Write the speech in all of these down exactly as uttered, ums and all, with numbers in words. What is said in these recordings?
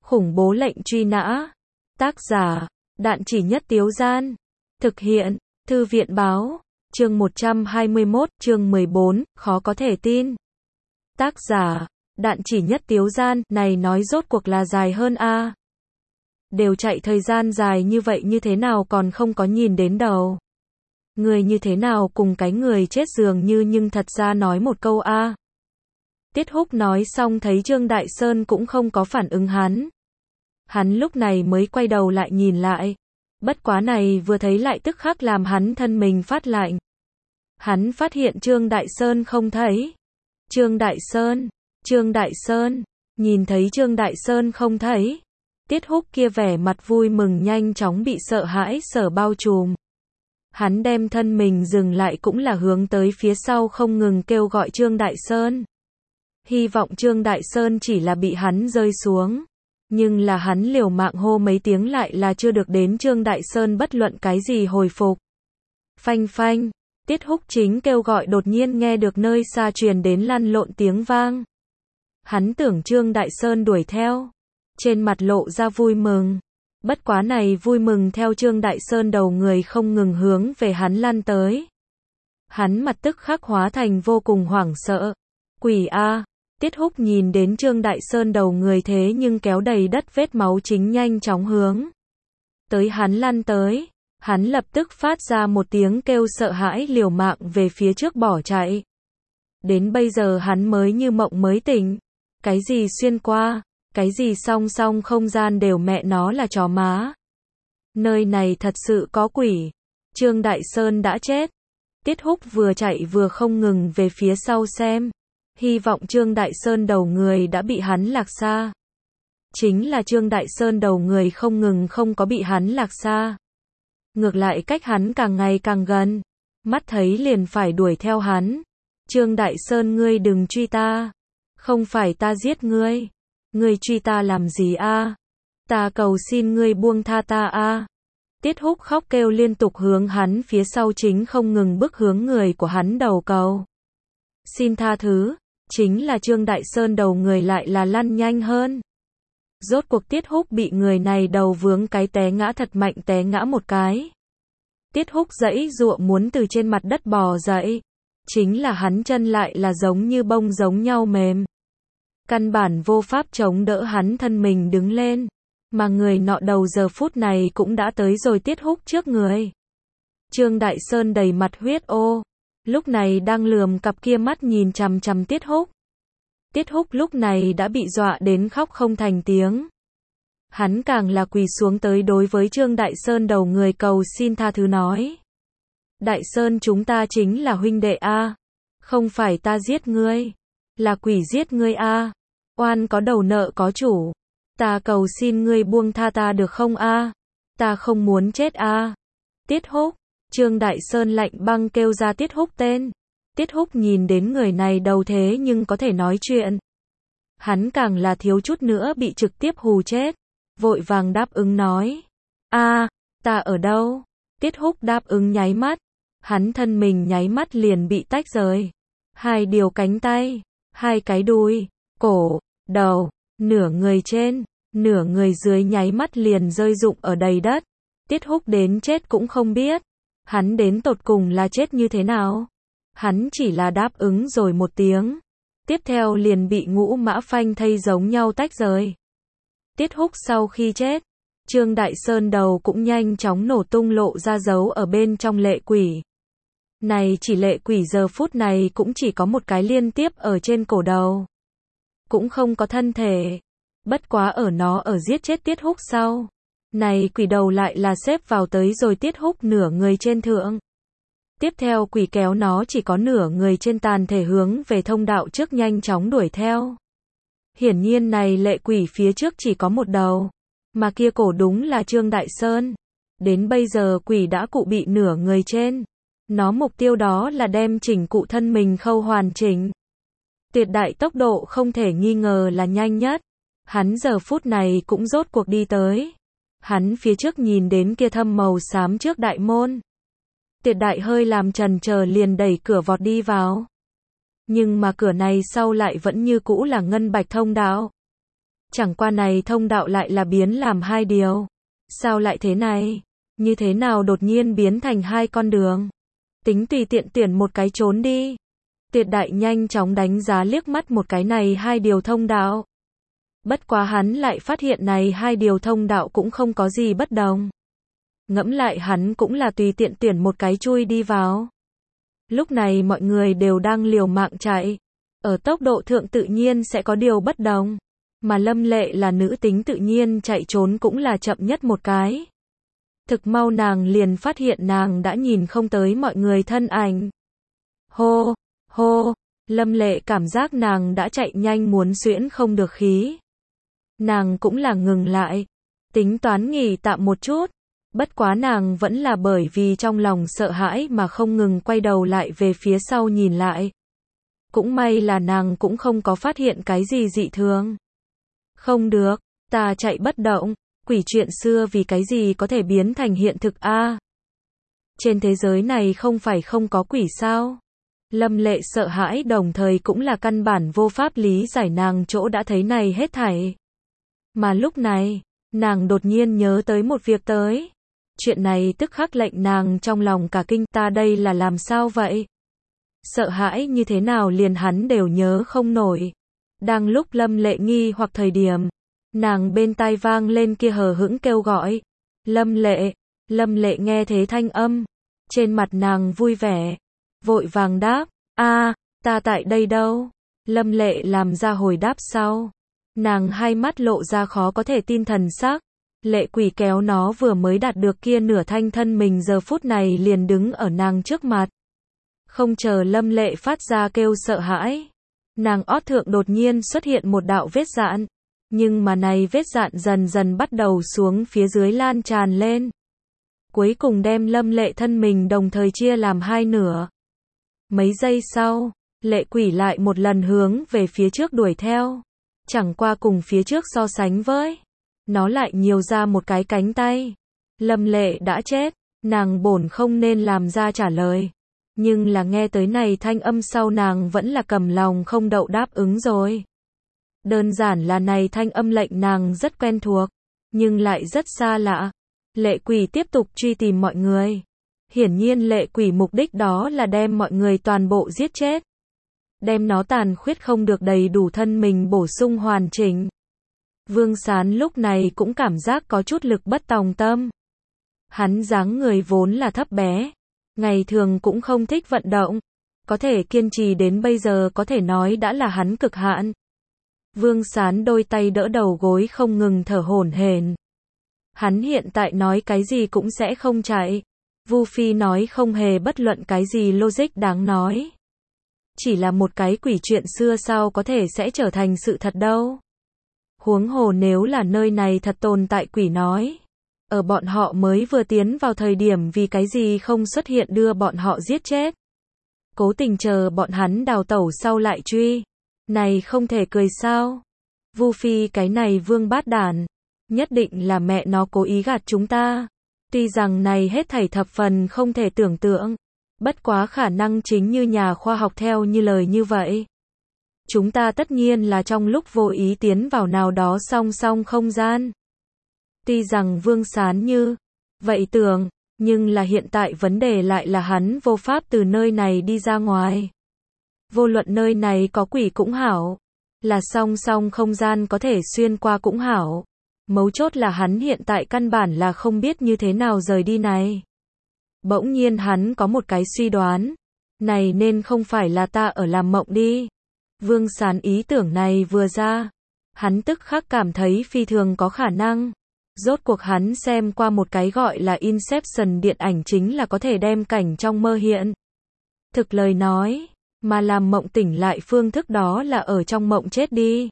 Khủng bố lệnh truy nã. Tác giả, Đạn Chỉ Nhất Tiếu Gian. Thực hiện, Thư viện Báo. Chương một trăm hai mươi mốt, chương mười bốn, khó có thể tin. Tác giả, Đạn Chỉ Nhất Tiếu Gian. Này nói rốt cuộc là dài hơn a. Đều chạy thời gian dài như vậy như thế nào còn không có nhìn đến đầu. Người như thế nào cùng cái người chết dường như nhưng thật ra nói một câu a. Tiết Húc nói xong thấy Trương Đại Sơn cũng không có phản ứng hắn. Hắn lúc này mới quay đầu lại nhìn lại. Bất quá này vừa thấy lại tức khắc làm hắn thân mình phát lạnh. Hắn phát hiện Trương Đại Sơn không thấy. Trương Đại Sơn, Trương Đại Sơn, nhìn thấy Trương Đại Sơn không thấy. Tiết Húc kia vẻ mặt vui mừng nhanh chóng bị sợ hãi sở bao trùm. Hắn đem thân mình dừng lại cũng là hướng tới phía sau không ngừng kêu gọi Trương Đại Sơn. Hy vọng Trương Đại Sơn chỉ là bị hắn rơi xuống. Nhưng là hắn liều mạng hô mấy tiếng lại là chưa được đến Trương Đại Sơn bất luận cái gì hồi phục. Phanh phanh, Tiết Húc chính kêu gọi đột nhiên nghe được nơi xa truyền đến lăn lộn tiếng vang. Hắn tưởng Trương Đại Sơn đuổi theo. Trên mặt lộ ra vui mừng. Bất quá này vui mừng theo Trương Đại Sơn đầu người không ngừng hướng về hắn lăn tới. Hắn mặt tức khắc hóa thành vô cùng hoảng sợ. Quỷ a! Tiết Húc nhìn đến Trương Đại Sơn đầu người thế nhưng kéo đầy đất vết máu chính nhanh chóng hướng tới hắn lăn tới. Hắn lập tức phát ra một tiếng kêu sợ hãi liều mạng về phía trước bỏ chạy. Đến bây giờ hắn mới như mộng mới tỉnh. Cái gì xuyên qua, cái gì song song không gian đều mẹ nó là chó má. Nơi này thật sự có quỷ. Trương Đại Sơn đã chết. Tiết Húc vừa chạy vừa không ngừng về phía sau xem. Hy vọng Trương Đại Sơn đầu người đã bị hắn lạc xa. Chính là Trương Đại Sơn đầu người không ngừng không có bị hắn lạc xa. Ngược lại cách hắn càng ngày càng gần. Mắt thấy liền phải đuổi theo hắn. Trương Đại Sơn ngươi đừng truy ta. Không phải ta giết ngươi. Ngươi truy ta làm gì a? Ta cầu xin ngươi buông tha ta a. Tiết Húc khóc kêu liên tục hướng hắn phía sau chính không ngừng bước hướng người của hắn đầu cầu. Xin tha thứ. Chính là Trương Đại Sơn đầu người lại là lăn nhanh hơn. Rốt cuộc Tiết Húc bị người này đầu vướng cái té ngã thật mạnh té ngã một cái. Tiết Húc giãy giụa muốn từ trên mặt đất bò dậy. Chính là hắn chân lại là giống như bông giống nhau mềm. Căn bản vô pháp chống đỡ hắn thân mình đứng lên. Mà người nọ đầu giờ phút này cũng đã tới rồi Tiết Húc trước người. Trương Đại Sơn đầy mặt huyết ô. Lúc này đang lườm cặp kia mắt nhìn chằm chằm Tiết Húc. Tiết Húc lúc này đã bị dọa đến khóc không thành tiếng. Hắn càng là quỳ xuống tới đối với Trương Đại Sơn đầu người cầu xin tha thứ nói. Đại Sơn chúng ta chính là huynh đệ a. Không phải ta giết ngươi. Là quỷ giết ngươi a. Oan có đầu nợ có chủ. Ta cầu xin ngươi buông tha ta được không a? Ta không muốn chết a. Tiết Húc. Trương Đại Sơn lạnh băng kêu ra Tiết Húc tên. Tiết Húc nhìn đến người này đầu thế nhưng có thể nói chuyện. Hắn càng là thiếu chút nữa bị trực tiếp hù chết. Vội vàng đáp ứng nói. A, ta ở đâu? Tiết Húc đáp ứng nháy mắt. Hắn thân mình nháy mắt liền bị tách rời. Hai điều cánh tay, hai cái đùi, cổ, đầu, nửa người trên, nửa người dưới nháy mắt liền rơi rụng ở đầy đất. Tiết Húc đến chết cũng không biết. Hắn đến tột cùng là chết như thế nào? Hắn chỉ là đáp ứng rồi một tiếng. Tiếp theo liền bị ngũ mã phanh thây giống nhau tách rời. Tiết Húc sau khi chết, Trương Đại Sơn đầu cũng nhanh chóng nổ tung lộ ra dấu ở bên trong lệ quỷ. Này chỉ lệ quỷ giờ phút này cũng chỉ có một cái liên tiếp ở trên cổ đầu. Cũng không có thân thể. Bất quá ở nó ở giết chết Tiết Húc sau. Này quỷ đầu lại là xếp vào tới rồi Tiết Húc nửa người trên thượng. Tiếp theo quỷ kéo nó chỉ có nửa người trên tàn thể hướng về thông đạo trước nhanh chóng đuổi theo. Hiển nhiên này lệ quỷ phía trước chỉ có một đầu. Mà kia cổ đúng là Trương Đại Sơn. Đến bây giờ quỷ đã cụ bị nửa người trên. Nó mục tiêu đó là đem chỉnh cụ thân mình khâu hoàn chỉnh. Tuyệt đại tốc độ không thể nghi ngờ là nhanh nhất. Hắn giờ phút này cũng rốt cuộc đi tới. Hắn phía trước nhìn đến kia thâm màu xám trước đại môn. Tuyệt đại hơi làm chần chờ liền đẩy cửa vọt đi vào. Nhưng mà cửa này sau lại vẫn như cũ là ngân bạch thông đạo. Chẳng qua này thông đạo lại là biến làm hai điều. Sao lại thế này? Như thế nào đột nhiên biến thành hai con đường? Tính tùy tiện tuyển một cái trốn đi. Tiệt đại nhanh chóng đánh giá liếc mắt một cái này hai điều thông đạo. Bất quá hắn lại phát hiện này hai điều thông đạo cũng không có gì bất đồng. Ngẫm lại hắn cũng là tùy tiện tuyển một cái chui đi vào. Lúc này mọi người đều đang liều mạng chạy. Ở tốc độ thượng tự nhiên sẽ có điều bất đồng. Mà Lâm Lệ là nữ tính tự nhiên chạy trốn cũng là chậm nhất một cái. Thực mau nàng liền phát hiện nàng đã nhìn không tới mọi người thân ảnh. Hô, hô, Lâm Lệ cảm giác nàng đã chạy nhanh muốn xuyễn không được khí. Nàng cũng là ngừng lại, tính toán nghỉ tạm một chút. Bất quá nàng vẫn là bởi vì trong lòng sợ hãi mà không ngừng quay đầu lại về phía sau nhìn lại. Cũng may là nàng cũng không có phát hiện cái gì dị thường. Không được, ta chạy bất động, quỷ chuyện xưa vì cái gì có thể biến thành hiện thực a? À, trên thế giới này không phải không có quỷ sao? Lâm Lệ sợ hãi đồng thời cũng là căn bản vô pháp lý giải nàng chỗ đã thấy này hết thảy. Mà lúc này, nàng đột nhiên nhớ tới một việc tới. Chuyện này tức khắc lệnh nàng trong lòng cả kinh, ta đây là làm sao vậy? Sợ hãi như thế nào liền hắn đều nhớ không nổi. Đang lúc Lâm Lệ nghi hoặc thời điểm, nàng bên tai vang lên kia hờ hững kêu gọi. Lâm Lệ, Lâm Lệ nghe thế thanh âm. Trên mặt nàng vui vẻ, vội vàng đáp, a, ta tại đây đâu? Lâm Lệ làm ra hồi đáp sau. Nàng hai mắt lộ ra khó có thể tin thần sắc. Lệ quỷ kéo nó vừa mới đạt được kia nửa thanh thân mình giờ phút này liền đứng ở nàng trước mặt. Không chờ Lâm Lệ phát ra kêu sợ hãi. Nàng ót thượng đột nhiên xuất hiện một đạo vết dạn. Nhưng mà này vết dạn dần dần bắt đầu xuống phía dưới lan tràn lên. Cuối cùng đem Lâm Lệ thân mình đồng thời chia làm hai nửa. Mấy giây sau, lệ quỷ lại một lần hướng về phía trước đuổi theo. Chẳng qua cùng phía trước so sánh với, nó lại nhiều ra một cái cánh tay. Lâm Lệ đã chết, nàng bổn không nên làm ra trả lời. Nhưng là nghe tới này thanh âm sau nàng vẫn là cầm lòng không đậu đáp ứng rồi. Đơn giản là này thanh âm lệnh nàng rất quen thuộc, nhưng lại rất xa lạ. Lệ quỷ tiếp tục truy tìm mọi người. Hiển nhiên lệ quỷ mục đích đó là đem mọi người toàn bộ giết chết. Đem nó tàn khuyết không được đầy đủ thân mình bổ sung hoàn chỉnh. Vương Sán lúc này cũng cảm giác có chút lực bất tòng tâm. Hắn dáng người vốn là thấp bé, ngày thường cũng không thích vận động, có thể kiên trì đến bây giờ có thể nói đã là hắn cực hạn. Vương Sán đôi tay đỡ đầu gối không ngừng thở hổn hển. Hắn hiện tại nói cái gì cũng sẽ không chạy. Vu Phi nói không hề bất luận cái gì logic đáng nói. Chỉ là một cái quỷ chuyện xưa sao có thể sẽ trở thành sự thật đâu. Huống hồ nếu là nơi này thật tồn tại quỷ nói. Ở bọn họ mới vừa tiến vào thời điểm vì cái gì không xuất hiện đưa bọn họ giết chết. Cố tình chờ bọn hắn đào tẩu sau lại truy. Này không thể cười sao. Vu Phi cái này vương bát đản. Nhất định là mẹ nó cố ý gạt chúng ta. Tuy rằng này hết thảy thập phần không thể tưởng tượng. Bất quá khả năng chính như nhà khoa học theo như lời như vậy. Chúng ta tất nhiên là trong lúc vô ý tiến vào nào đó song song không gian. Tuy rằng Vương Sán như vậy tưởng, nhưng là hiện tại vấn đề lại là hắn vô pháp từ nơi này đi ra ngoài. Vô luận nơi này có quỷ cũng hảo, là song song không gian có thể xuyên qua cũng hảo. Mấu chốt là hắn hiện tại căn bản là không biết như thế nào rời đi này. Bỗng nhiên hắn có một cái suy đoán. Này nên không phải là ta ở làm mộng đi. Vương Sán ý tưởng này vừa ra. Hắn tức khắc cảm thấy phi thường có khả năng. Rốt cuộc hắn xem qua một cái gọi là Inception điện ảnh chính là có thể đem cảnh trong mơ hiện. Thực lời nói, mà làm mộng tỉnh lại phương thức đó là ở trong mộng chết đi.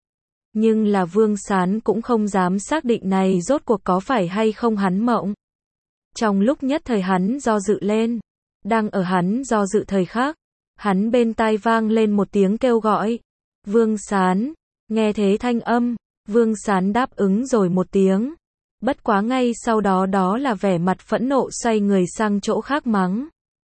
Nhưng là Vương Sán cũng không dám xác định này rốt cuộc có phải hay không hắn mộng. Trong lúc nhất thời hắn do dự lên, đang ở hắn do dự thời khắc, hắn bên tai vang lên một tiếng kêu gọi. Vương Sán, nghe thế thanh âm, Vương Sán đáp ứng rồi một tiếng. Bất quá ngay sau đó đó là vẻ mặt phẫn nộ xoay người sang chỗ khác mắng.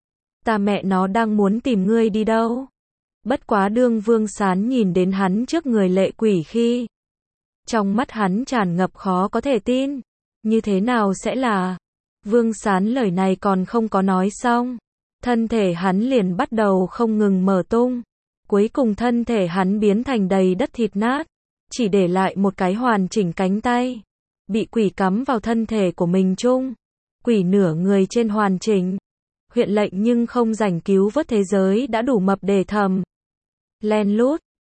Ta mẹ nó đang muốn tìm ngươi đi đâu. Bất quá đương Vương Sán nhìn đến hắn trước người lệ quỷ khi Trong mắt hắn tràn ngập khó có thể tin. Như thế nào sẽ là? Vương Sán lời này còn không có nói xong. Thân thể hắn liền bắt đầu không ngừng mở tung. Cuối cùng thân thể hắn biến thành đầy đất thịt nát. Chỉ để lại một cái hoàn chỉnh cánh tay. Bị quỷ cắm vào thân thể của mình chung. Quỷ nửa người trên hoàn chỉnh. Huyện lệnh nhưng không rảnh cứu vớt thế giới đã đủ mập để thầm. Len lút.